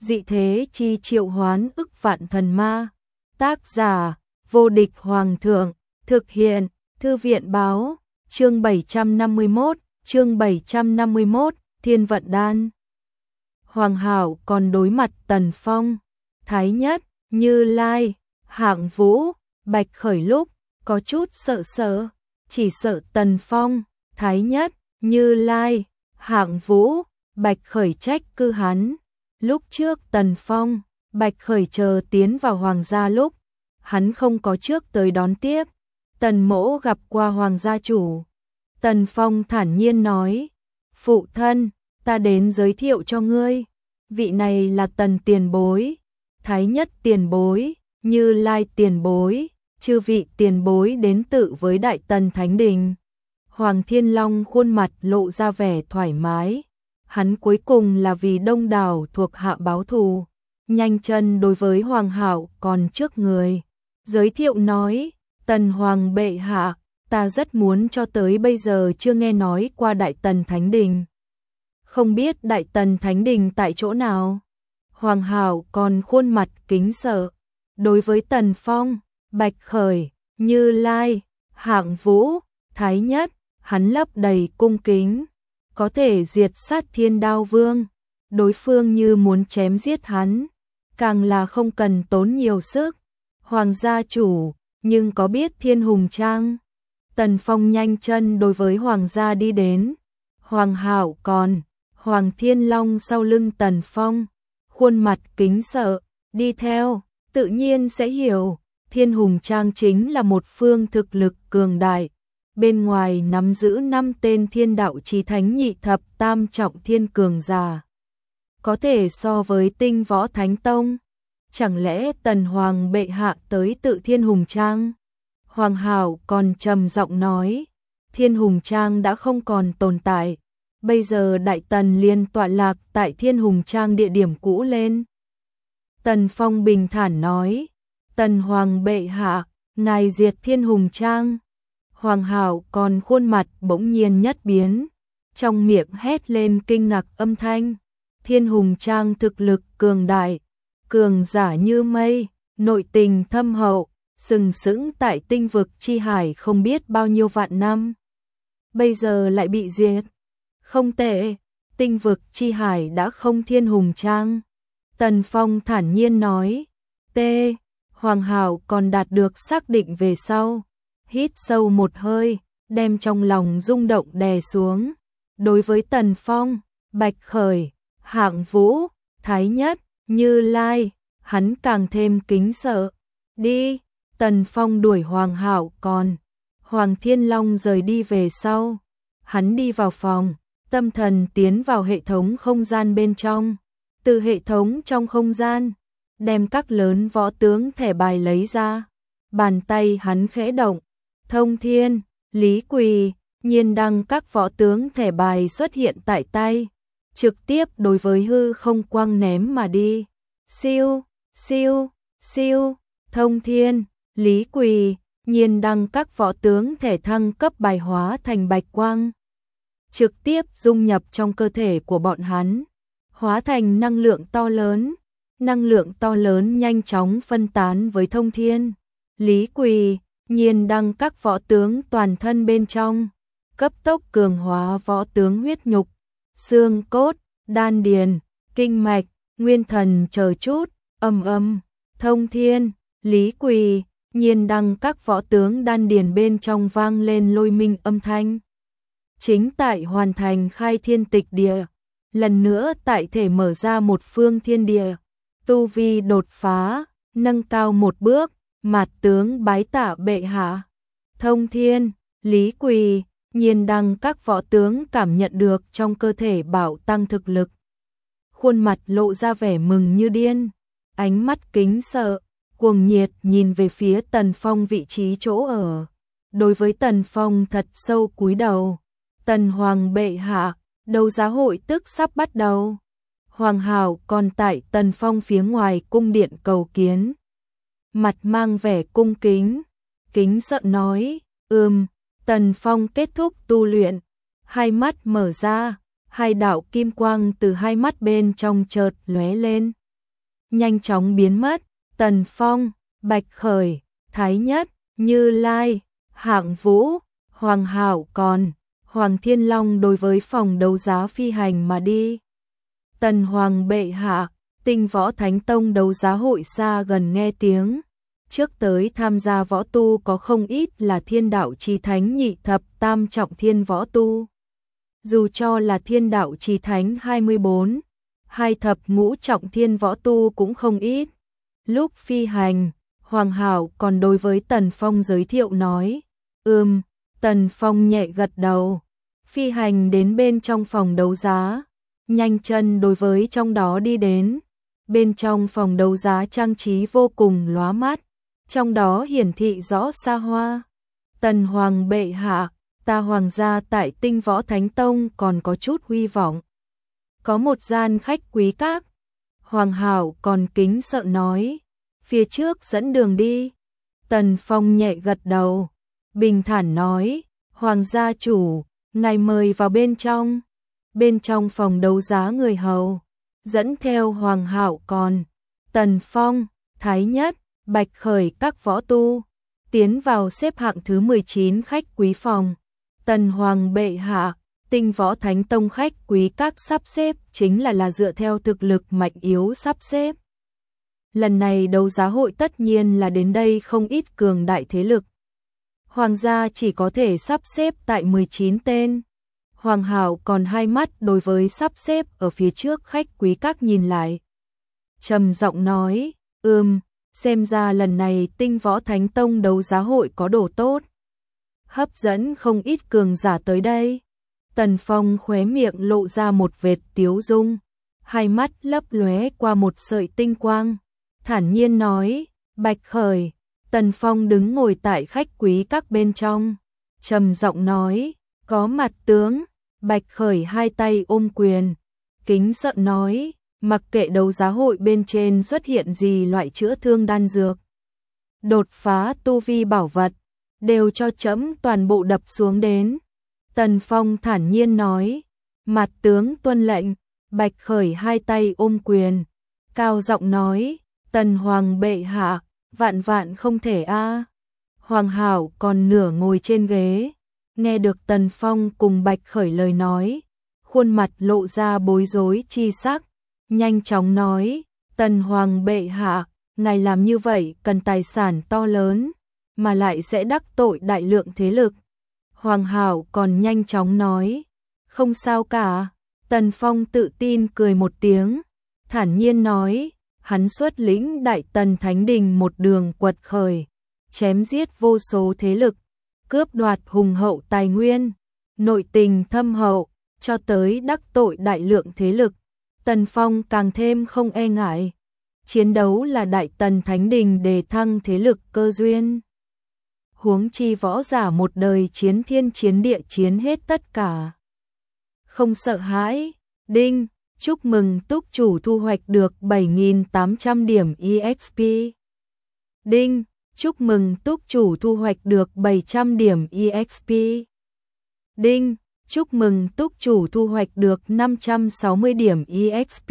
dị thế chi triệu hoán ức vạn thần ma. Tác giả, vô địch hoàng thượng, thực hiện, thư viện báo, chương 751, Thiên vận đan. Hoàng Hảo còn đối mặt Tần Phong, Thái Nhất, Như Lai, Hạng Vũ, Bạch Khởi lúc có chút sợ, chỉ sợ Tần Phong, Thái Nhất, Như Lai, Hạng Vũ, Bạch Khởi trách cứ hắn. Lúc trước Tần Phong, Bạch Khởi chờ tiến vào hoàng gia lúc, hắn không có trước tới đón tiếp. Tần Mỗ gặp qua hoàng gia chủ. Tần Phong thản nhiên nói, phụ thân, ta đến giới thiệu cho ngươi. Vị này là Tần tiền bối, Thái Nhất tiền bối, Như Lai tiền bối, chư vị tiền bối đến tự với Đại Tần Thánh Đình. Hoàng Thiên Long khuôn mặt lộ ra vẻ thoải mái. Hắn cuối cùng là vì đông đảo thuộc hạ báo thù. Nhanh chân đối với Hoàng Hảo còn trước người. Giới thiệu nói, Tần Hoàng bệ hạ, ta rất muốn cho tới bây giờ chưa nghe nói qua Đại Tần Thánh Đình. Không biết Đại Tần Thánh Đình tại chỗ nào? Hoàng Hảo còn khuôn mặt kính sợ. Đối với Tần Phong, Bạch Khởi, Như Lai, Hạng Vũ, Thái Nhất, hắn lấp đầy cung kính. Có thể diệt sát Thiên Đao Vương. Đối phương như muốn chém giết hắn, càng là không cần tốn nhiều sức. Hoàng gia chủ, nhưng có biết Thiên Hùng Trang? Tần Phong nhanh chân đối với hoàng gia đi đến. Hoàng Hảo còn, Hoàng Thiên Long sau lưng Tần Phong, khuôn mặt kính sợ, đi theo, tự nhiên sẽ hiểu. Thiên Hùng Trang chính là một phương thực lực cường đại. Bên ngoài nắm giữ 5 tên thiên đạo chí thánh nhị thập tam trọng thiên cường giả. Có thể so với Tinh Võ Thánh Tông. Chẳng lẽ Tần Hoàng bệ hạ tới tự Thiên Hùng Trang? Hoàng Hảo còn trầm giọng nói, Thiên Hùng Trang đã không còn tồn tại. Bây giờ Đại Tần liên tọa lạc tại Thiên Hùng Trang địa điểm cũ lên. Tần Phong bình thản nói, Tần Hoàng bệ hạ, ngài diệt Thiên Hùng Trang. Hoàng Hảo còn khuôn mặt bỗng nhiên nhất biến, trong miệng hét lên kinh ngạc âm thanh. Thiên Hùng Trang thực lực cường đại, cường giả như mây, nội tình thâm hậu, sừng sững tại tinh vực chi hải không biết bao nhiêu vạn năm. Bây giờ lại bị diệt. Không tệ, tinh vực chi hải đã không Thiên Hùng Trang. Tần Phong thản nhiên nói. Hoàng Hảo còn đạt được xác định về sau. Hít sâu một hơi, đem trong lòng rung động đè xuống. Đối với Tần Phong, Bạch Khởi, Hạng Vũ, Thái Nhất, Như Lai, hắn càng thêm kính sợ. Đi, Tần Phong đuổi Hoàng Hảo còn. Hoàng Thiên Long rời đi về sau. Hắn đi vào phòng, tâm thần tiến vào hệ thống không gian bên trong. Từ hệ thống trong không gian, đem các lớn võ tướng thẻ bài lấy ra. Bàn tay hắn khẽ động. Thông Thiên, Lý Quỳ, Nhiên Đăng các võ tướng thẻ bài xuất hiện tại tay, trực tiếp đối với hư không quăng ném mà đi. Siêu, siêu, siêu, Thông Thiên, Lý Quỳ, Nhiên Đăng các võ tướng thẻ thăng cấp bài hóa thành bạch quang, trực tiếp dung nhập trong cơ thể của bọn hắn, hóa thành năng lượng to lớn. Năng lượng to lớn nhanh chóng phân tán với Thông Thiên, Lý Quỳ, Nhiên Đăng các võ tướng toàn thân bên trong, cấp tốc cường hóa võ tướng huyết nhục, xương cốt, đan điền, kinh mạch, nguyên thần chờ chút. Thông Thiên, Lý Quỳ, Nhiên Đăng các võ tướng đan điền bên trong vang lên lôi minh âm thanh. Chính tại hoàn thành khai thiên tịch địa, lần nữa tại thể mở ra một phương thiên địa, tu vi đột phá, nâng cao một bước. Mạt tướng bái tạ bệ hạ. Thông Thiên, Lý Quỳ, Nhiên Đăng các võ tướng cảm nhận được trong cơ thể bảo tăng thực lực. Khuôn mặt lộ ra vẻ mừng như điên, ánh mắt kính sợ, cuồng nhiệt nhìn về phía Tần Phong vị trí chỗ ở. Đối với Tần Phong thật sâu cúi đầu. Tần Hoàng bệ hạ, đấu giá hội tức sắp bắt đầu. Hoàng Hảo còn tại Tần Phong phía ngoài cung điện cầu kiến. Mặt mang vẻ cung kính, kính sợ nói, Tần Phong kết thúc tu luyện, hai mắt mở ra, hai đạo kim quang từ hai mắt bên trong chợt lóe lên. nhanh chóng biến mất. Tần Phong, Bạch Khởi, Thái Nhất, Như Lai, Hạng Vũ, Hoàng Hạo còn Hoàng Thiên Long đối với phòng đấu giá phi hành mà đi. Tần Hoàng bệ hạ, Tinh Võ Thánh Tông đấu giá hội xa gần nghe tiếng. Trước tới tham gia võ tu có không ít là thiên đạo chí thánh nhị thập tam trọng thiên võ tu. Dù cho là thiên đạo chí thánh 24, hai thập ngũ trọng thiên võ tu cũng không ít. Lúc phi hành, Hoàng Hạo còn đối với Tần Phong giới thiệu nói, Tần Phong nhẹ gật đầu, phi hành đến bên trong phòng đấu giá, nhanh chân đối với trong đó đi đến. Bên trong phòng đấu giá trang trí vô cùng lóa mắt, trong đó hiển thị rõ xa hoa. Tần Hoàng bệ hạ, ta hoàng gia tại Tinh Võ Thánh Tông còn có chút huy vọng. Có một gian khách quý các. Hoàng Hạo còn kính sợ nói, phía trước dẫn đường đi. Tần Phong nhẹ gật đầu, bình thản nói, Hoàng gia chủ, ngài mời vào bên trong. Bên trong phòng đấu giá người hầu dẫn theo Hoàng Hạo còn Tần Phong, Thái Nhất, Bạch Khởi các võ tu tiến vào xếp hạng thứ 19 khách quý phòng. Tần Hoàng bệ hạ, Tinh Võ Thánh Tông khách quý các sắp xếp chính là dựa theo thực lực mạnh yếu sắp xếp. Lần này đấu giá hội tất nhiên là đến đây không ít cường đại thế lực. Hoàng gia chỉ có thể sắp xếp tại 19 tên. Hoàng Hạo còn hai mắt đối với sắp xếp ở phía trước khách quý các nhìn lại. Trầm giọng nói, xem ra lần này Tinh Võ Thánh Tông đấu giá hội có đồ tốt. Hấp dẫn không ít cường giả tới đây. Tần Phong khóe miệng lộ ra một vệt tiếu dung, hai mắt lấp lóe qua một sợi tinh quang, thản nhiên nói, Bạch Khởi. Tần Phong đứng ngồi tại khách quý các bên trong, trầm giọng nói, có mặt tướng. Bạch Khởi hai tay ôm quyền, kính sợ nói, mặc kệ đấu giá hội bên trên xuất hiện gì loại chữa thương đan dược, đột phá tu vi bảo vật, đều cho trẫm toàn bộ đập xuống đến. Tần Phong thản nhiên nói, mặt tướng tuân lệnh. Bạch Khởi hai tay ôm quyền, cao giọng nói, Tần Hoàng bệ hạ, vạn vạn không thể a. Hoàng Hạo còn nửa ngồi trên ghế, nghe được Tần Phong cùng Bạch Khởi lời nói, khuôn mặt lộ ra bối rối chi sắc, nhanh chóng nói, Tần Hoàng bệ hạ, ngài làm như vậy cần tài sản to lớn, mà lại sẽ đắc tội đại lượng thế lực. Hoàng Hạo còn nhanh chóng nói, không sao cả. Tần Phong tự tin cười một tiếng, thản nhiên nói, hắn xuất lĩnh Đại Tần Thánh Đình một đường quật khởi, chém giết vô số thế lực, cướp đoạt hùng hậu tài nguyên, nội tình thâm hậu, cho tới đắc tội đại lượng thế lực. Tần Phong càng thêm không e ngại. Chiến đấu là Đại Tần Thánh Đình đề thăng thế lực cơ duyên. Huống chi võ giả một đời chiến thiên chiến địa chiến hết tất cả. Không sợ hãi. Đinh, chúc mừng túc chủ thu hoạch được 7.800 điểm EXP. Đinh, chúc mừng túc chủ thu hoạch được 700 điểm EXP. Đinh, chúc mừng túc chủ thu hoạch được 560 điểm EXP.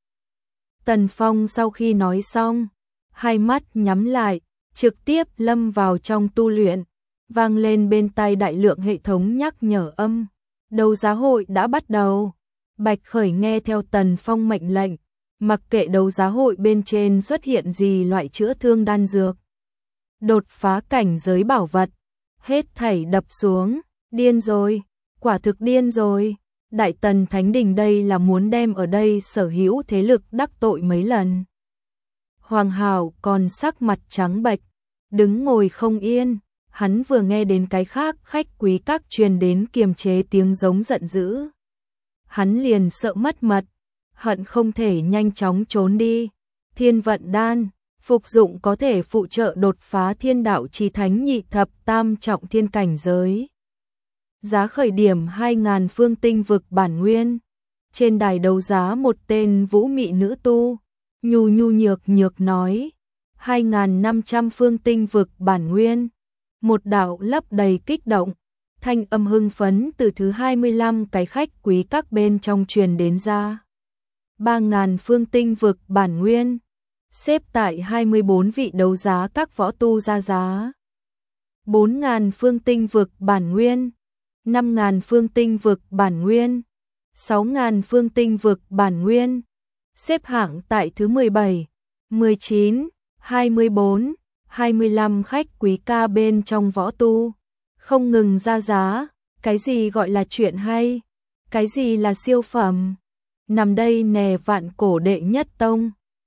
Tần Phong sau khi nói xong, hai mắt nhắm lại, trực tiếp lâm vào trong tu luyện, vang lên bên tai đại lượng hệ thống nhắc nhở âm. Đấu giá hội đã bắt đầu. Bạch Khởi nghe theo Tần Phong mệnh lệnh, mặc kệ đấu giá hội bên trên xuất hiện gì loại chữa thương đan dược, đột phá cảnh giới bảo vật, hết thảy đập xuống. Điên rồi, quả thực điên rồi. Đại Tần Thánh Đình đây là muốn đem ở đây sở hữu thế lực đắc tội mấy lần. Hoàng Hạo còn sắc mặt trắng bệch, đứng ngồi không yên. Hắn vừa nghe đến cái khác khách quý các truyền đến kiềm chế tiếng giống giận dữ, hắn liền sợ mất mật, hận không thể nhanh chóng trốn đi. Thiên vận đan, phục dụng có thể phụ trợ đột phá thiên đạo chí thánh nhị thập tam trọng thiên cảnh giới. Giá khởi điểm 2.000 phương tinh vực bản nguyên. Trên đài đấu giá một tên vũ mị nữ tu, nhu nhược nói, 2.500 phương tinh vực bản nguyên. Một đạo lấp đầy kích động, thanh âm hưng phấn từ thứ 25 cái khách quý các bên trong truyền đến ra. 3.000 phương tinh vực bản nguyên, xếp tại 24 vị đấu giá các võ tu ra giá. 4.000 phương tinh vực bản nguyên, 5.000 phương tinh vực bản nguyên, 6.000 phương tinh vực bản nguyên, xếp hạng tại thứ 17, 19, 24, 25 khách quý ca bên trong võ tu. Không ngừng ra giá, cái gì gọi là chuyện hay, cái gì là siêu phẩm. Nằm đây nè Vạn Cổ đệ nhất tông.